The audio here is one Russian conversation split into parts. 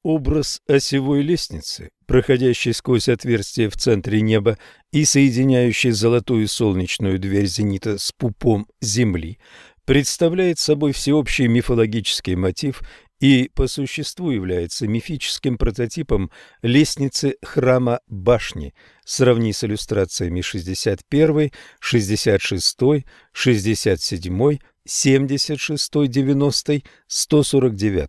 Образ осевой лестницы, проходящей сквозь отверстие в центре неба и соединяющей золотую солнечную дверь зенита с пупом Земли, представляет собой всеобщий мифологический мотив и по существу является мифическим прототипом лестницы храма башни. Сравни с иллюстрациями 61, 66, 67, 76, 90, 149.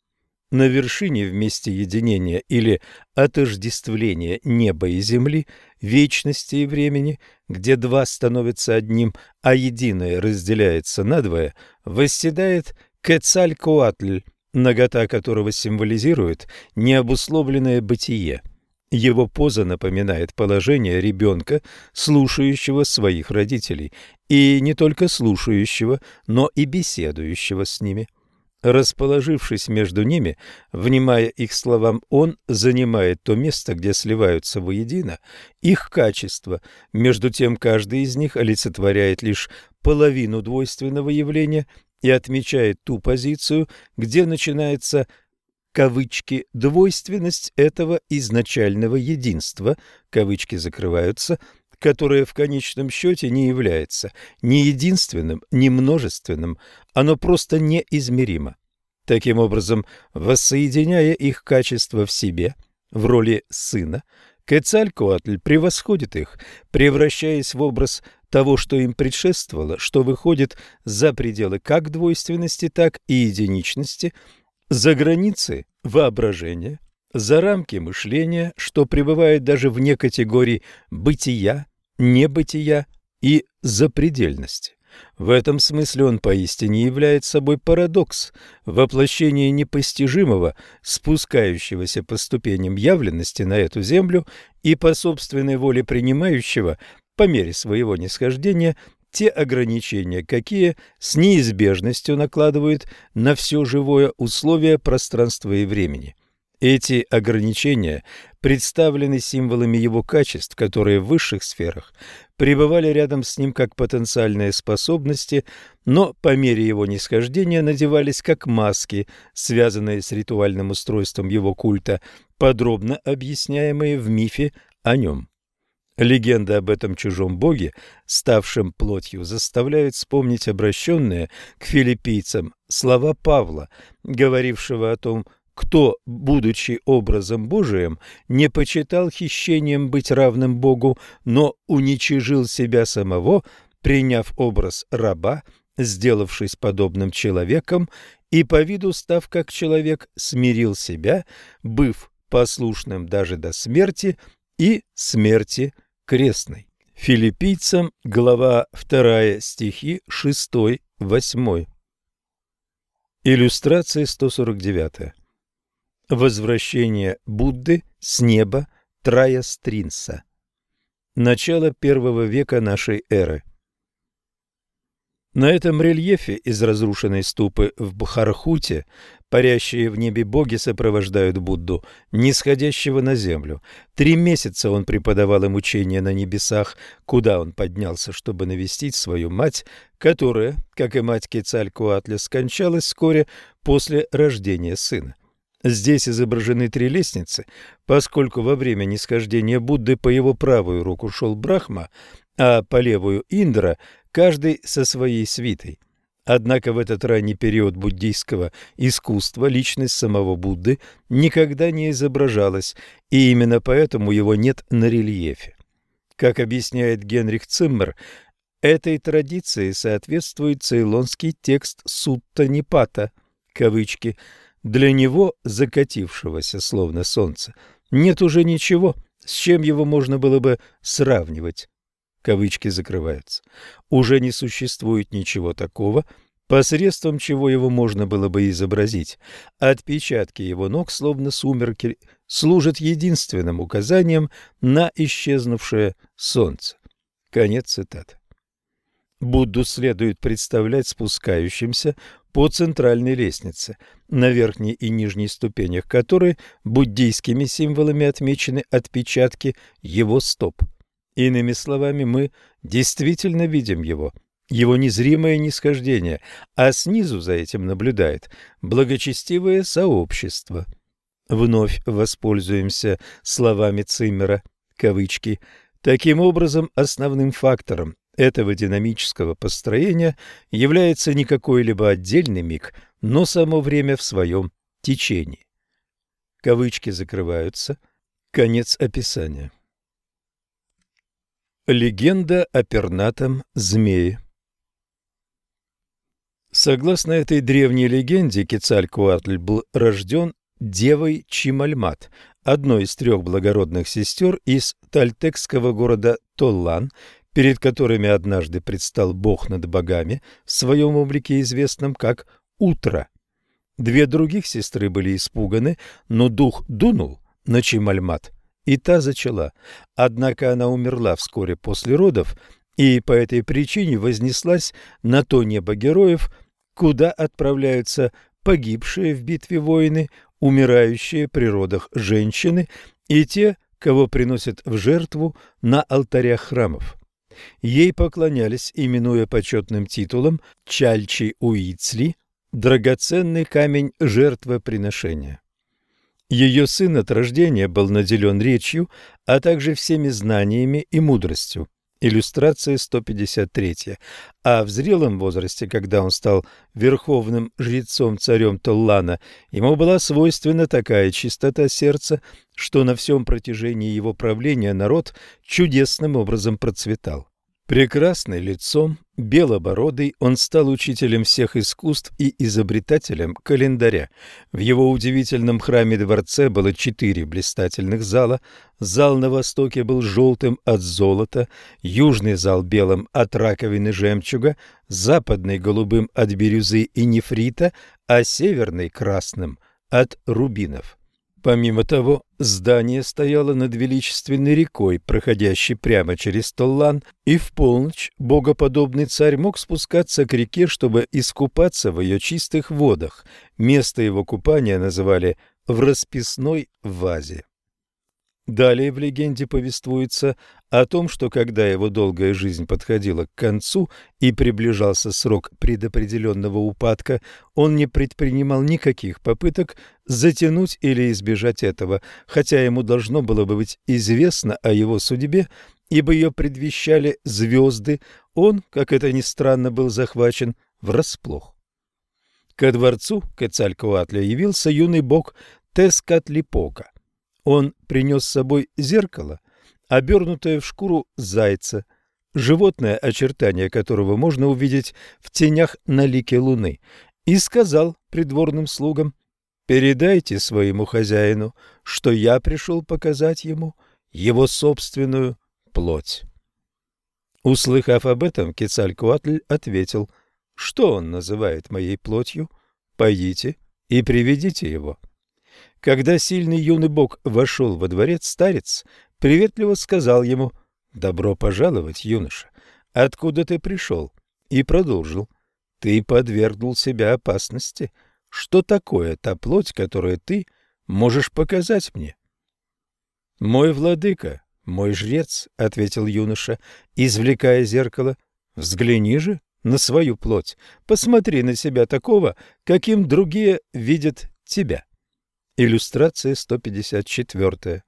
На вершине в месте единения или отождествления неба и земли, вечности и времени, где два становятся одним, а единое разделяется надвое, восседает Кецалькоатль, нагота которого символизирует необусловленное бытие. Его поза напоминает положение ребенка, слушающего своих родителей, и не только слушающего, но и беседующего с ними. Расположившись между ними, внимая их словам, он занимает то место, где сливаются воедино их качества. Между тем, каждый из них олицетворяет лишь половину двойственного явления и отмечает ту позицию, где начинается кавычки «двойственность этого изначального единства», кавычки закрываются, которое в конечном счете не является ни единственным, ни множественным, оно просто неизмеримо. Таким образом, воссоединяя их качества в себе, в роли сына, Кецалькоатль превосходит их, превращаясь в образ того, что им предшествовало, что выходит за пределы как двойственности, так и единичности, за границы воображения, за рамки мышления, что пребывает даже вне категорий бытия, небытия и запредельности. В этом смысле он поистине является собой парадокс, воплощение непостижимого, спускающегося по ступеням явленности на эту землю и по собственной воле принимающего, по мере своего нисхождения, те ограничения, какие с неизбежностью накладывают на все живое условия пространства и времени. Эти ограничения представлены символами его качеств, которые в высших сферах пребывали рядом с ним как потенциальные способности, но по мере его нисхождения надевались как маски, связанные с ритуальным устройством его культа, подробно объясняемые в мифе о нем. Легенда об этом чужом боге, ставшем плотью, заставляет вспомнить обращенные к филиппийцам слова Павла, говорившего о том, кто, будучи образом Божиим, не почитал хищением быть равным Богу, но уничижил себя самого, приняв образ раба, сделавшись подобным человеком, и по виду став как человек, смирил себя, быв послушным даже до смерти и смерти крестной. Филиппийцам, глава 2, стихи 6-8. Иллюстрация 149. Возвращение Будды с неба Трая-Стринса. Начало I века нашей эры. На этом рельефе из разрушенной ступы в Бхархуте парящие в небе боги сопровождают Будду, нисходящего на землю. 3 месяца он преподавал им учения на небесах, куда он поднялся, чтобы навестить свою мать, которая, как и мать Кецалькоатля, скончалась вскоре после рождения сына. Здесь изображены 3 лестницы, поскольку во время нисхождения Будды по его правую руку шел Брахма, а по левую Индра, каждый со своей свитой. Однако в этот ранний период буддийского искусства личность самого Будды никогда не изображалась, и именно поэтому его нет на рельефе. Как объясняет Генрих Циммер, этой традиции соответствует цейлонский текст Сутта Нипата, кавычки. Для него, закатившегося словно солнце, нет уже ничего, с чем его можно было бы сравнивать. Кавычки закрываются. Уже не существует ничего такого, посредством чего его можно было бы изобразить. Отпечатки его ног, словно сумерки, служат единственным указанием на исчезнувшее солнце. Конец цитаты. Будду следует представлять спускающимся по центральной лестнице, на верхней и нижней ступенях которой буддийскими символами отмечены отпечатки его стоп. Иными словами, мы действительно видим его незримое нисхождение, а снизу за этим наблюдает благочестивое сообщество. Вновь воспользуемся словами Циммера, кавычки. Таким образом, основным фактором этого динамического построения является не какой-либо отдельный миг, но само время в своем течении. Кавычки закрываются. Конец описания. Легенда о пернатом змее. Согласно этой древней легенде, Кецалькоатль был рожден девой Чимальмат, одной из 3 благородных сестер из тальтекского города Толлан, перед которыми однажды предстал бог над богами в своем облике, известном как Утро. 2 других сестры были испуганы, но дух дунул на Чимальмат, и та зачала. Однако она умерла вскоре после родов, и по этой причине вознеслась на то небо героев, куда отправляются погибшие в битве воины, умирающие при родах женщины и те, кого приносят в жертву на алтарях храмов. Ей поклонялись, именуя почетным титулом Чальчи-Уицли, драгоценный камень жертвоприношения. Ее сын от рождения был наделен речью, а также всеми знаниями и мудростью. Иллюстрация 153. А в зрелом возрасте, когда он стал верховным жрецом-царем Толлана, ему была свойственна такая чистота сердца, что на всем протяжении его правления народ чудесным образом процветал. Прекрасный лицом, белобородый, он стал учителем всех искусств и изобретателем календаря. В его удивительном храме-дворце было 4 блистательных зала. Зал на востоке был желтым от золота, южный зал белым от раковины жемчуга, западный голубым от бирюзы и нефрита, а северный красным от рубинов. Помимо того, здание стояло над величественной рекой, проходящей прямо через Толлан, и в полночь богоподобный царь мог спускаться к реке, чтобы искупаться в ее чистых водах. Место его купания называли «в расписной вазе». Далее в легенде повествуется о том, что когда его долгая жизнь подходила к концу и приближался срок предопределенного упадка, он не предпринимал никаких попыток затянуть или избежать этого, хотя ему должно было бы быть известно о его судьбе, ибо ее предвещали звезды, он, как это ни странно, был захвачен врасплох. Ко дворцу Кецалькоатля явился юный бог Тескатлипока. Он принес с собой зеркало, обернутое в шкуру зайца, животное, очертания которого можно увидеть в тенях на лике луны, и сказал придворным слугам: «Передайте своему хозяину, что я пришел показать ему его собственную плоть». Услыхав об этом, Кецалькоатль ответил: «Что он называет моей плотью? Пойдите и приведите его». Когда сильный юный бог вошел во дворец, старец приветливо сказал ему: «Добро пожаловать, юноша! Откуда ты пришел?» И продолжил: «Ты подвергнул себя опасности. Что такое та плоть, которую ты можешь показать мне?» «Мой владыка, мой жрец», — ответил юноша, извлекая зеркало, — «взгляни же на свою плоть, посмотри на себя такого, каким другие видят тебя». Иллюстрация 154.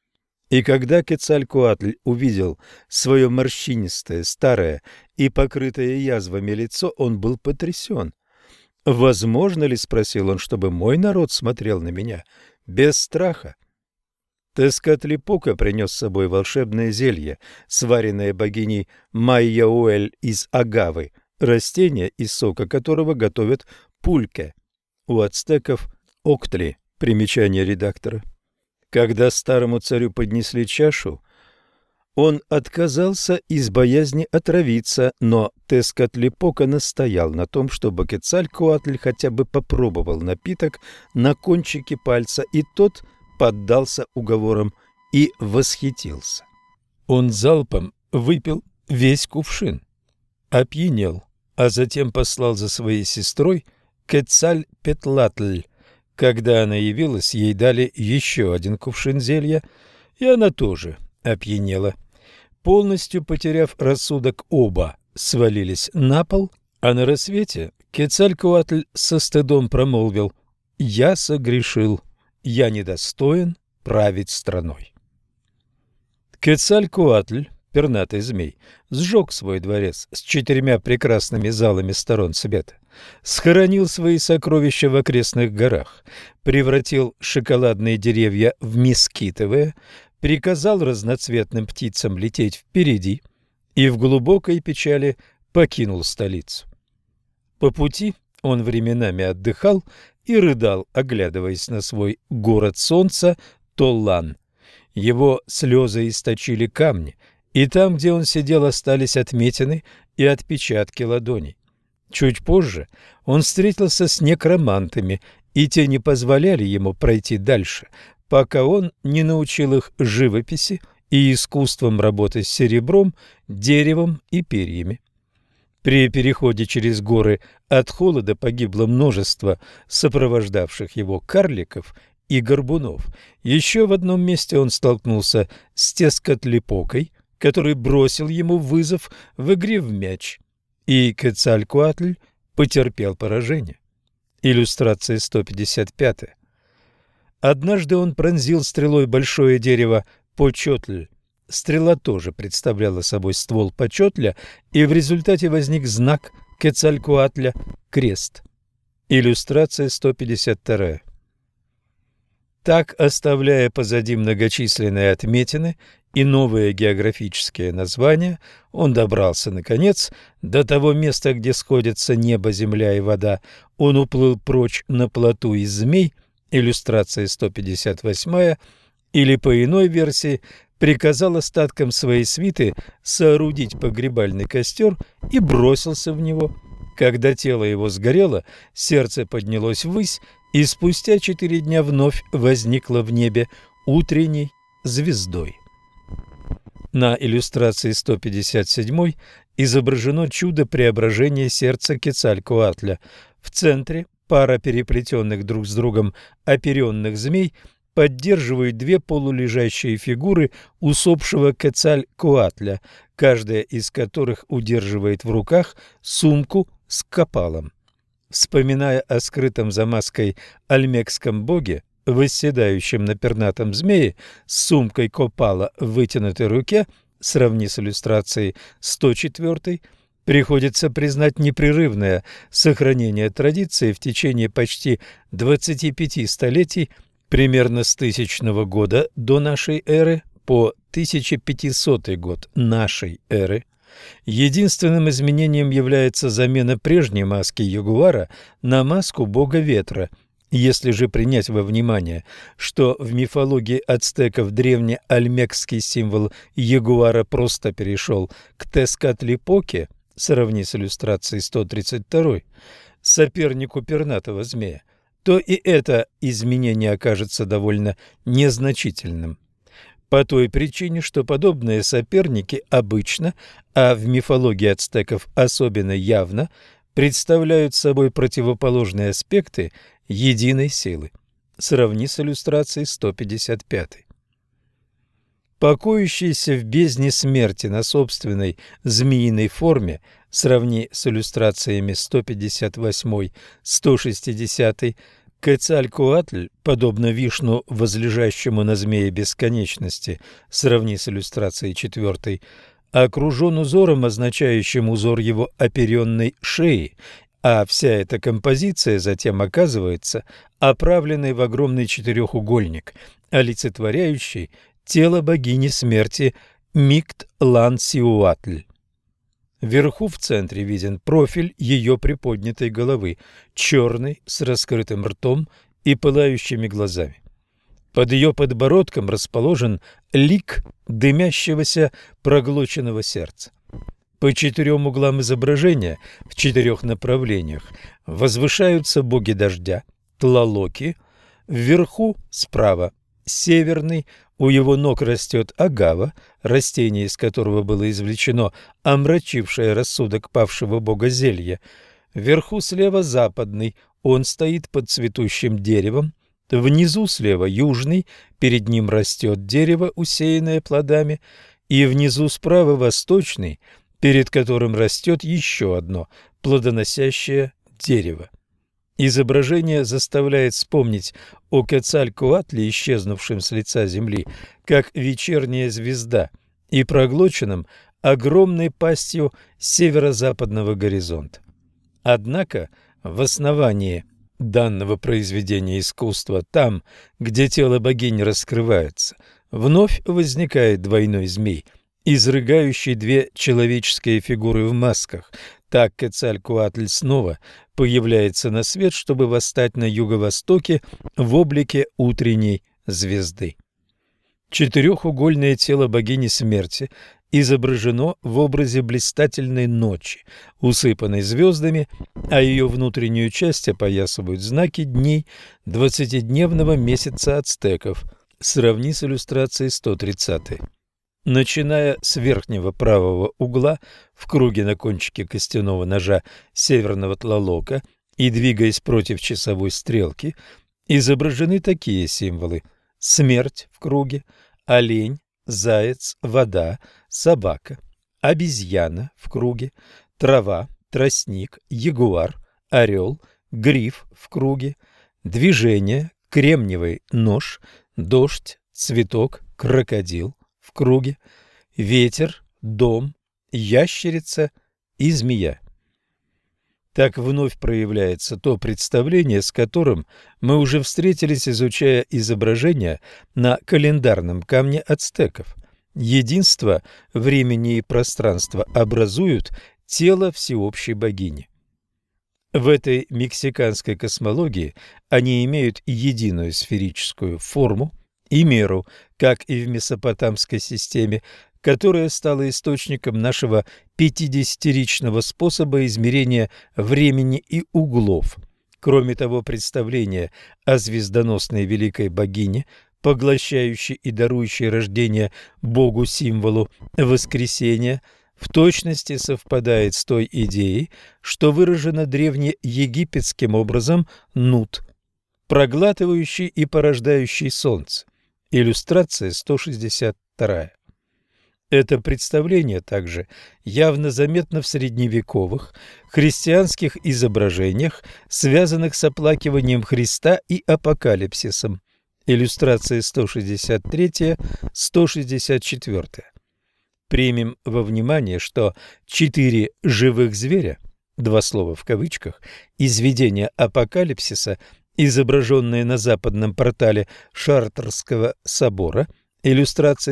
И когда Кецалькоатль увидел свое морщинистое, старое и покрытое язвами лицо, он был потрясен. «Возможно ли, — спросил он, — чтобы мой народ смотрел на меня без страха?» Тескатлипока принес с собой волшебное зелье, сваренное богиней Майяуэль из агавы, растение, из сока которого готовят пульке. У ацтеков – октли. Примечание редактора. Когда старому царю поднесли чашу, он отказался из боязни отравиться, но Тескатлипока настоял на том, чтобы Кецалькоатль хотя бы попробовал напиток на кончике пальца, и тот поддался уговорам и восхитился. Он залпом выпил весь кувшин, опьянел, а затем послал за своей сестрой Кецальпетлатль. Когда она явилась, ей дали еще один кувшин зелья, и она тоже опьянела. Полностью потеряв рассудок, оба свалились на пол, а на рассвете Кецалькоатль со стыдом промолвил: «Я согрешил, «Я недостоин править страной». Кецалькоатль, пернатый змей, сжег свой дворец с 4 прекрасными залами сторон света, схоронил свои сокровища в окрестных горах, превратил шоколадные деревья в мескитовые, приказал разноцветным птицам лететь впереди и в глубокой печали покинул столицу. По пути он временами отдыхал и рыдал, оглядываясь на свой город солнца Толлан. Его слезы источили камни, и там, где он сидел, остались отметины и отпечатки ладоней. Чуть позже он встретился с некромантами, и те не позволяли ему пройти дальше, пока он не научил их живописи и искусствам работы с серебром, деревом и перьями. При переходе через горы от холода погибло множество сопровождавших его карликов и горбунов. Еще в одном месте он столкнулся с Тескотлипокой, который бросил ему вызов в игре в мяч, и Кецалькоатль потерпел поражение. Иллюстрация 155. Однажды он пронзил стрелой большое дерево Почотль. Стрела тоже представляла собой ствол Почотля, и в результате возник знак Кецалькоатля – крест. Иллюстрация 152. Так, оставляя позади многочисленные отметины и новые географические названия, он добрался, наконец, до того места, где сходятся небо, земля и вода. Он уплыл прочь на плоту из змей, иллюстрация 158, или, по иной версии, приказал остаткам своей свиты соорудить погребальный костер и бросился в него. Когда тело его сгорело, сердце поднялось ввысь, и спустя 4 дня вновь возникло в небе утренней звездой. На иллюстрации 157 изображено чудо преображения сердца Кецалькоатля. В центре пара переплетенных друг с другом оперенных змей поддерживают 2 полулежащие фигуры усопшего Кецалькоатля, каждая из которых удерживает в руках сумку с копалом. Вспоминая о скрытом за маской альмекском боге, восседающем на пернатом змее с сумкой копала в вытянутой руке, сравни с иллюстрацией 104, приходится признать непрерывное сохранение традиции в течение почти 25 столетий, примерно с 1000 года до нашей эры по 1500 год нашей эры. Единственным изменением является замена прежней маски ягуара на маску бога ветра. Если же принять во внимание, что в мифологии ацтеков древнеальмекский символ ягуара просто перешел к Тескотлипоке, сравни с иллюстрацией 132, сопернику пернатого змея, то и это изменение окажется довольно незначительным. По той причине, что подобные соперники обычно, а в мифологии ацтеков особенно явно, представляют собой противоположные аспекты единой силы. Сравни с иллюстрацией 155. Покоящийся в бездне смерти на собственной змеиной форме, сравни с иллюстрациями 158, 160, Кецалькоатль, подобно Вишну, возлежащему на змее бесконечности, сравни с иллюстрацией 4, окружен узором, означающим узор его оперенной шеи, а вся эта композиция затем оказывается оправленной в огромный четырехугольник, олицетворяющий тело богини смерти Микт-Лан-Сиуатль. Вверху в центре виден профиль ее приподнятой головы, черный, с раскрытым ртом и пылающими глазами. Под ее подбородком расположен лик дымящегося проглоченного сердца. По 4 углам изображения в 4 направлениях возвышаются боги дождя, Тлалоки, вверху справа северный, у его ног растет агава, растение из которого было извлечено омрачившее рассудок павшего бога зелье. Вверху слева западный, он стоит под цветущим деревом. Внизу слева южный, перед ним растет дерево, усеянное плодами. И внизу справа восточный, перед которым растет еще одно плодоносящее дерево. Изображение заставляет вспомнить о Quetzalcoatlе, исчезнувшем с лица земли, как вечерняя звезда, и проглоченном огромной пастью северо-западного горизонта. Однако в основании данного произведения искусства, там, где тело богини раскрывается, вновь возникает двойной змей, изрыгающий две человеческие фигуры в масках. Так Quetzalcoatl снова появляется на свет, чтобы восстать на юго-востоке в облике утренней звезды. Четырехугольное тело богини смерти изображено в образе блистательной ночи, усыпанной звездами, а ее внутреннюю часть опоясывают знаки дней 20-дневного месяца ацтеков. Сравни с иллюстрацией 130. Начиная с верхнего правого угла в круге на кончике костяного ножа северного Тлалока и двигаясь против часовой стрелки, изображены такие символы: смерть в круге, олень, заяц, вода, собака, обезьяна в круге, трава, тростник, ягуар, орел, гриф в круге, движение, кремниевый нож, дождь, цветок, крокодил в круге, ветер, дом, ящерица и змея. Так вновь проявляется то представление, с которым мы уже встретились, изучая изображения на календарном камне ацтеков. Единство времени и пространства образуют тело всеобщей богини. В этой мексиканской космологии они имеют единую сферическую форму и меру, как и в месопотамской системе, которая стала источником нашего 50-ричного способа измерения времени и углов. Кроме того, представление о звездоносной великой богине, поглощающей и дарующей рождение Богу символу воскресения, в точности совпадает с той идеей, что выражено древнеегипетским образом Нут, проглатывающий и порождающий солнце. Иллюстрация 162. Это представление также явно заметно в средневековых христианских изображениях, связанных с оплакиванием Христа и апокалипсисом. Иллюстрация 163-164. Примем во внимание, что 4 живых зверя, два слова в кавычках, из видения апокалипсиса, изображенные на западном портале Шартрского собора, иллюстрация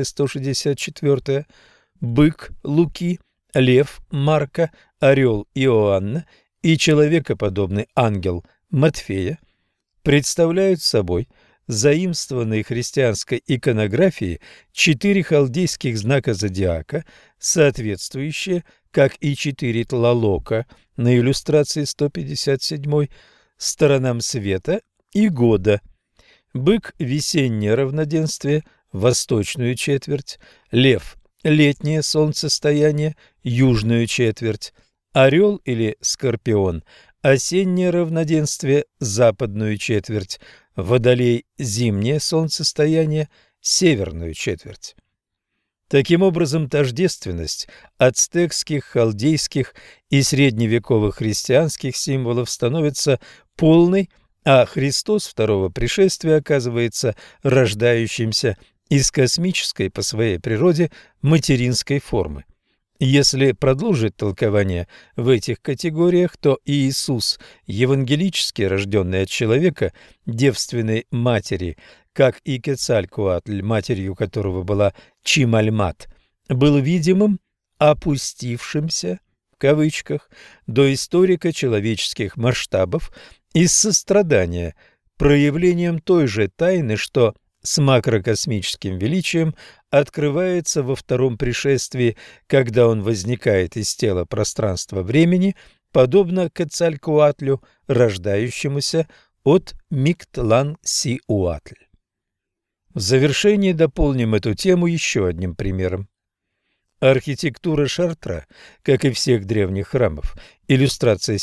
164, бык Луки, лев Марка, орел Иоанна и человекоподобный ангел Матфея, представляют собой заимствованные христианской иконографии 4 халдейских знака зодиака, соответствующие, как и 4 тлалока на иллюстрации 157, сторонам света и года. Бык – весеннее равноденствие, восточную четверть, лев – летнее солнцестояние, южную четверть, орел или скорпион – осеннее равноденствие, западную четверть, водолей – зимнее солнцестояние, северную четверть. Таким образом, тождественность ацтекских, халдейских и средневековых христианских символов становится полной, а Христос второго пришествия оказывается рождающимся из космической по своей природе материнской формы. Если продолжить толкование в этих категориях, то Иисус, евангелически рожденный от человека, девственной матери, как и Quetzalcoatl, матерью которого была Чимальмат, был видимым, опустившимся, в кавычках, до историка человеческих масштабов из сострадания, проявлением той же тайны, что с макрокосмическим величием открывается во втором пришествии, когда он возникает из тела пространства-времени, подобно Quetzalcoatlю, рождающемуся от Миктлан-Сиуатль. В завершении дополним эту тему еще одним примером. Архитектура Шартра, как и всех древних храмов, иллюстрация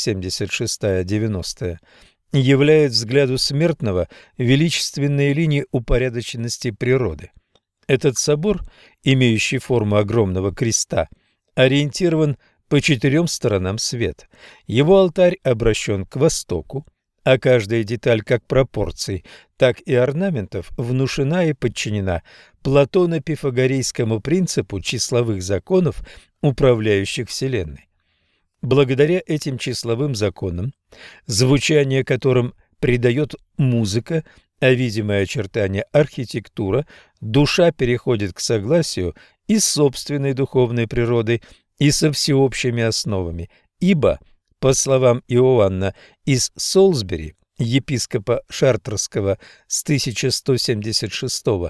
76-90, являет взгляду смертного величественные линии упорядоченности природы. Этот собор, имеющий форму огромного креста, ориентирован по 4 сторонам света. Его алтарь обращен к востоку, а каждая деталь как пропорций, так и орнаментов внушена и подчинена платоно-пифагорейскому принципу числовых законов, управляющих Вселенной. Благодаря этим числовым законам, звучание которым придает музыка, а видимые очертания архитектура, душа переходит к согласию и с собственной духовной природой, и со всеобщими основами, ибо, по словам Иоанна из Солсбери, епископа Шартрского с 1176 по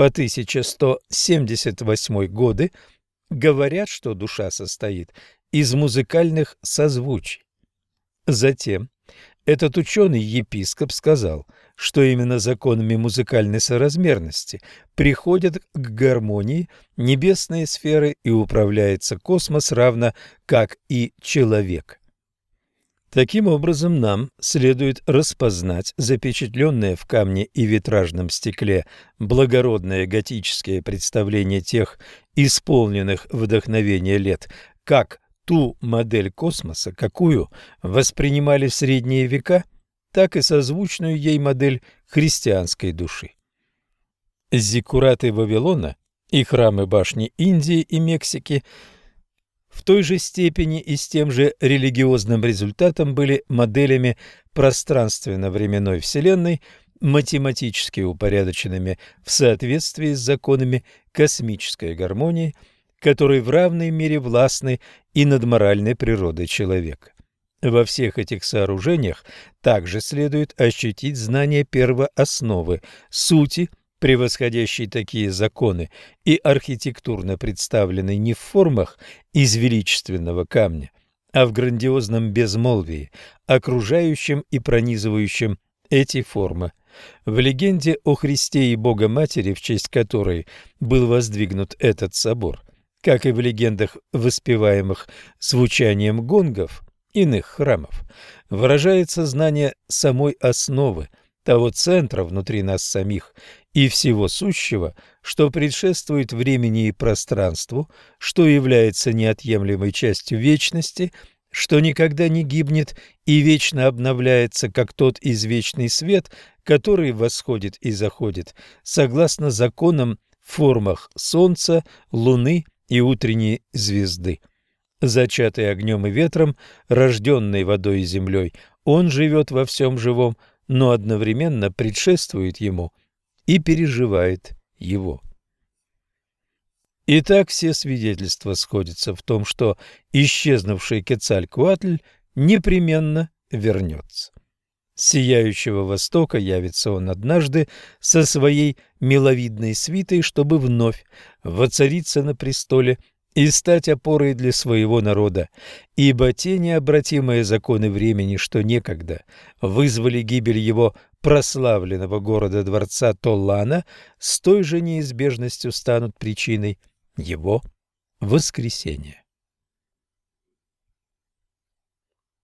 1178 годы, говорят, что душа состоит из музыкальных созвучий. Затем этот ученый-епископ сказал, что именно законами музыкальной соразмерности приходят к гармонии небесные сферы и управляется космос равно как и человек. Таким образом, нам следует распознать запечатленное в камне и витражном стекле благородное готическое представление тех исполненных вдохновения лет, как ту модель космоса, какую воспринимали в средние века, так и созвучную ей модель христианской души. Зиккураты Вавилона и храмы башни Индии и Мексики в той же степени и с тем же религиозным результатом были моделями пространственно-временной Вселенной, математически упорядоченными в соответствии с законами космической гармонии, которые в равной мере властны и над моральной природой человека. Во всех этих сооружениях также следует ощутить знание первоосновы, сути, превосходящей такие законы и архитектурно представленной не в формах из величественного камня, а в грандиозном безмолвии, окружающем и пронизывающем эти формы. В легенде о Христе и Бога-Матери, в честь которой был воздвигнут этот собор, как и в легендах, воспеваемых звучанием гонгов иных храмов, выражается знание самой основы, того центра внутри нас самих и всего сущего, что предшествует времени и пространству, что является неотъемлемой частью вечности, что никогда не гибнет и вечно обновляется, как тот извечный свет, который восходит и заходит, согласно законам в формах солнца, луны и утренней звезды. Зачатый огнем и ветром, рожденный водой и землей, он живет во всем живом, но одновременно предшествует ему и переживает его. Итак, все свидетельства сходятся в том, что исчезнувший Кецалькоатль непременно вернется. С сияющего востока явится он однажды со своей миловидной свитой, чтобы вновь воцариться на престоле и стать опорой для своего народа, ибо те необратимые законы времени, что некогда вызвали гибель его прославленного города-дворца Толлана, с той же неизбежностью станут причиной его воскресения.